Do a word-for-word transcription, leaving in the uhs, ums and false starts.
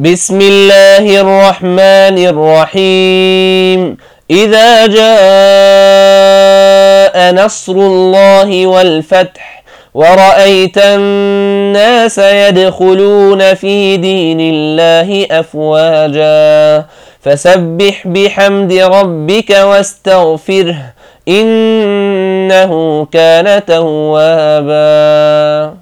بسم الله الرحمن الرحيم. إذا جاء نصر الله والفتح ورأيت الناس يدخلون في دين الله أفواجا فسبح بحمد ربك واستغفره إنه كان توابا.